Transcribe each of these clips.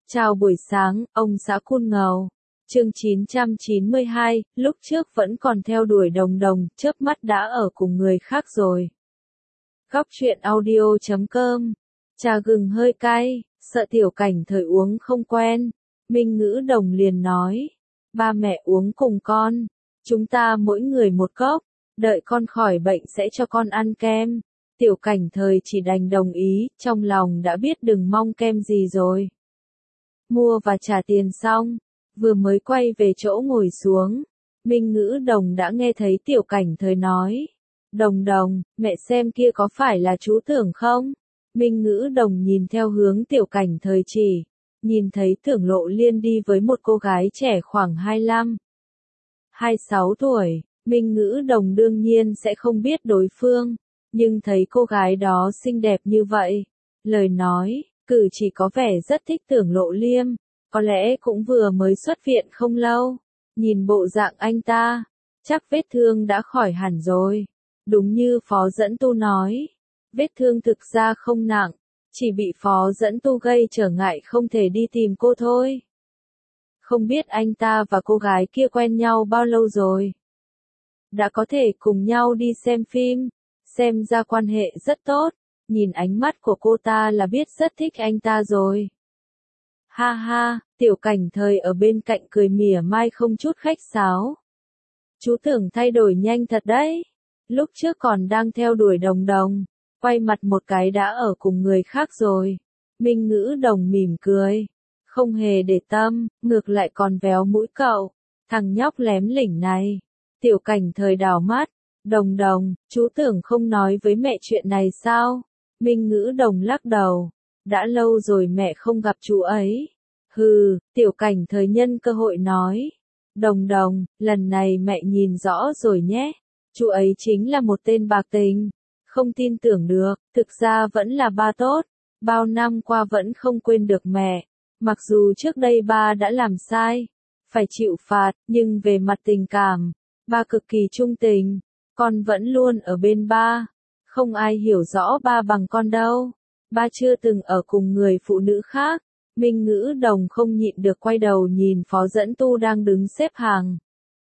Chào buổi sáng, ông xã Cun Ngầu. Chương 992, lúc trước vẫn còn theo đuổi Đồng Đồng, chớp mắt đã ở cùng người khác rồi. Góc truyện audio.com. Trà gừng hơi cay, sợ Tiểu Cảnh thời uống không quen. Minh Ngữ Đồng liền nói, ba mẹ uống cùng con, chúng ta mỗi người một cốc, đợi con khỏi bệnh sẽ cho con ăn kem. Tiểu Cảnh thời chỉ đành đồng ý, trong lòng đã biết đừng mong kem gì rồi. Mua và trả tiền xong, vừa mới quay về chỗ ngồi xuống, Minh Ngữ Đồng đã nghe thấy Tiểu Cảnh thời nói, Đồng Đồng, mẹ xem kia có phải là chú Tưởng không? Minh Ngữ Đồng nhìn theo hướng Tiểu Cảnh thời chỉ, nhìn thấy Tưởng Lộ Liên đi với một cô gái trẻ khoảng 25, 26 tuổi, Minh Ngữ Đồng đương nhiên sẽ không biết đối phương, nhưng thấy cô gái đó xinh đẹp như vậy, lời nói, cử chỉ có vẻ rất thích Tưởng Lộ Liêm, có lẽ cũng vừa mới xuất viện không lâu, nhìn bộ dạng anh ta, chắc vết thương đã khỏi hẳn rồi, đúng như Phó Dẫn Tu nói, vết thương thực ra không nặng, chỉ bị Phó Dẫn Tu gây trở ngại không thể đi tìm cô thôi. Không biết anh ta và cô gái kia quen nhau bao lâu rồi? Đã có thể cùng nhau đi xem phim, xem ra quan hệ rất tốt, nhìn ánh mắt của cô ta là biết rất thích anh ta rồi. Ha ha, Tiểu Cảnh thời ở bên cạnh cười mỉa mai không chút khách sáo. Chú Tưởng thay đổi nhanh thật đấy, lúc trước còn đang theo đuổi Đồng Đồng, quay mặt một cái đã ở cùng người khác rồi. Minh Ngữ Đồng mỉm cười, không hề để tâm, ngược lại còn véo mũi cậu, thằng nhóc lém lỉnh này. Tiểu Cảnh thời đảo mắt, Đồng Đồng, chú Tưởng không nói với mẹ chuyện này sao? Minh Ngữ Đồng lắc đầu, đã lâu rồi mẹ không gặp chú ấy. Hừ, Tiểu Cảnh thời nhân cơ hội nói, Đồng Đồng, lần này mẹ nhìn rõ rồi nhé, chú ấy chính là một tên bạc tình, không tin tưởng được, thực ra vẫn là ba tốt, bao năm qua vẫn không quên được mẹ, mặc dù trước đây ba đã làm sai, phải chịu phạt, nhưng về mặt tình cảm, ba cực kỳ trung tình, con vẫn luôn ở bên ba. Không ai hiểu rõ ba bằng con đâu. Ba chưa từng ở cùng người phụ nữ khác. Minh Ngữ Đồng không nhịn được quay đầu nhìn Phó Dẫn Tu đang đứng xếp hàng.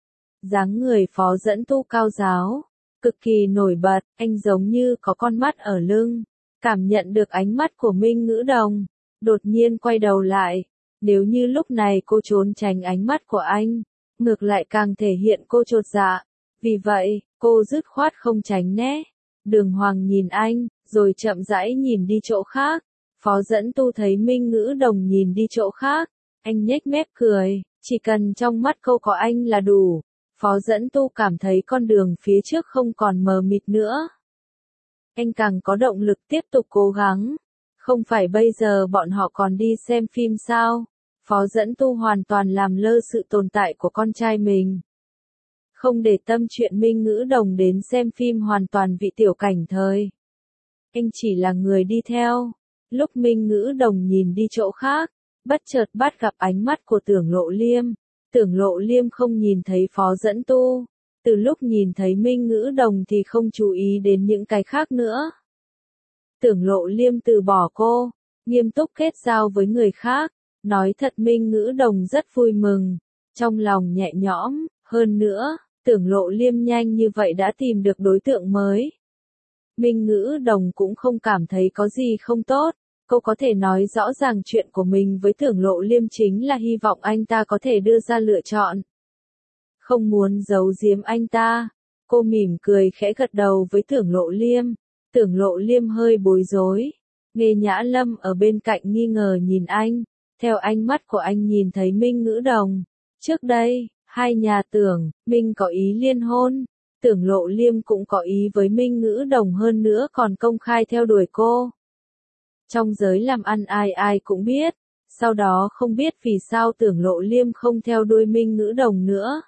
Dáng người Phó Dẫn Tu cao ráo, cực kỳ nổi bật, anh giống như có con mắt ở lưng. Cảm nhận được ánh mắt của Minh Ngữ Đồng, đột nhiên quay đầu lại. Nếu như lúc này cô trốn tránh ánh mắt của anh, ngược lại càng thể hiện cô chột dạ. Vì vậy, cô dứt khoát không tránh né. Đường Hoàng nhìn anh, rồi chậm rãi nhìn đi chỗ khác. Phó Dẫn Tu thấy Minh Ngữ Đồng nhìn đi chỗ khác, anh nhếch mép cười, chỉ cần trong mắt cô có anh là đủ. Phó Dẫn Tu cảm thấy con đường phía trước không còn mờ mịt nữa. Anh càng có động lực tiếp tục cố gắng. Không phải bây giờ bọn họ còn đi xem phim sao? Phó Dẫn Tu hoàn toàn làm lơ sự tồn tại của con trai mình. Không để tâm chuyện Minh Ngữ Đồng đến xem phim hoàn toàn vì Tiểu Cảnh thời. Anh chỉ là người đi theo. Lúc Minh Ngữ Đồng nhìn đi chỗ khác, bất chợt bắt gặp ánh mắt của Tưởng Lộ Liêm. Tưởng Lộ Liêm không nhìn thấy Phó Dẫn Tu. Từ lúc nhìn thấy Minh Ngữ Đồng thì không chú ý đến những cái khác nữa. Tưởng Lộ Liêm từ bỏ cô, nghiêm túc kết giao với người khác. Nói thật Minh Ngữ Đồng rất vui mừng, trong lòng nhẹ nhõm, hơn nữa. Tưởng Lộ Liêm nhanh như vậy đã tìm được đối tượng mới. Minh Ngữ Đồng cũng không cảm thấy có gì không tốt, cô có thể nói rõ ràng chuyện của mình với Tưởng Lộ Liêm chính là hy vọng anh ta có thể đưa ra lựa chọn. Không muốn giấu giếm anh ta, cô mỉm cười khẽ gật đầu với Tưởng Lộ Liêm. Tưởng Lộ Liêm hơi bối rối, Nghê Nhã Lâm ở bên cạnh nghi ngờ nhìn anh, theo ánh mắt của anh nhìn thấy Minh Ngữ Đồng. Trước đây, hai nhà Tưởng, Minh có ý liên hôn, Tưởng Lộ Liêm cũng có ý với Minh Ngữ Đồng hơn nữa còn công khai theo đuổi cô. Trong giới làm ăn ai ai cũng biết, sau đó không biết vì sao Tưởng Lộ Liêm không theo đuổi Minh Ngữ Đồng nữa.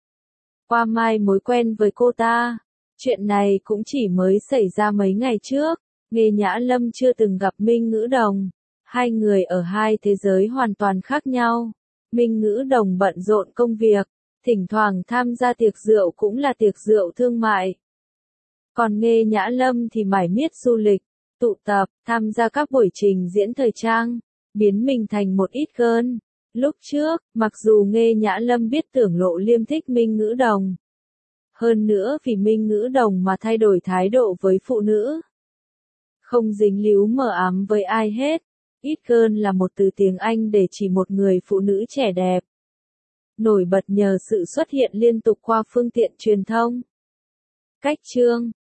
Qua mai mối quen với cô ta, chuyện này cũng chỉ mới xảy ra mấy ngày trước, Nghê Nhã Lâm chưa từng gặp Minh Ngữ Đồng, hai người ở hai thế giới hoàn toàn khác nhau. Minh Ngữ Đồng bận rộn công việc, thỉnh thoảng tham gia tiệc rượu cũng là tiệc rượu thương mại. Còn Nghê Nhã Lâm thì mải miết du lịch, tụ tập, tham gia các buổi trình diễn thời trang. biến mình thành một ít girl. Lúc trước, mặc dù Nghê Nhã Lâm biết Tưởng Lộ Liêm thích Minh Ngữ Đồng. Hơn nữa vì Minh Ngữ Đồng mà thay đổi thái độ với phụ nữ. Không dính líu mờ ám với ai hết. It girl là một từ tiếng Anh để chỉ một người phụ nữ trẻ đẹp. Nổi bật nhờ sự xuất hiện liên tục qua phương tiện truyền thông. Cách chương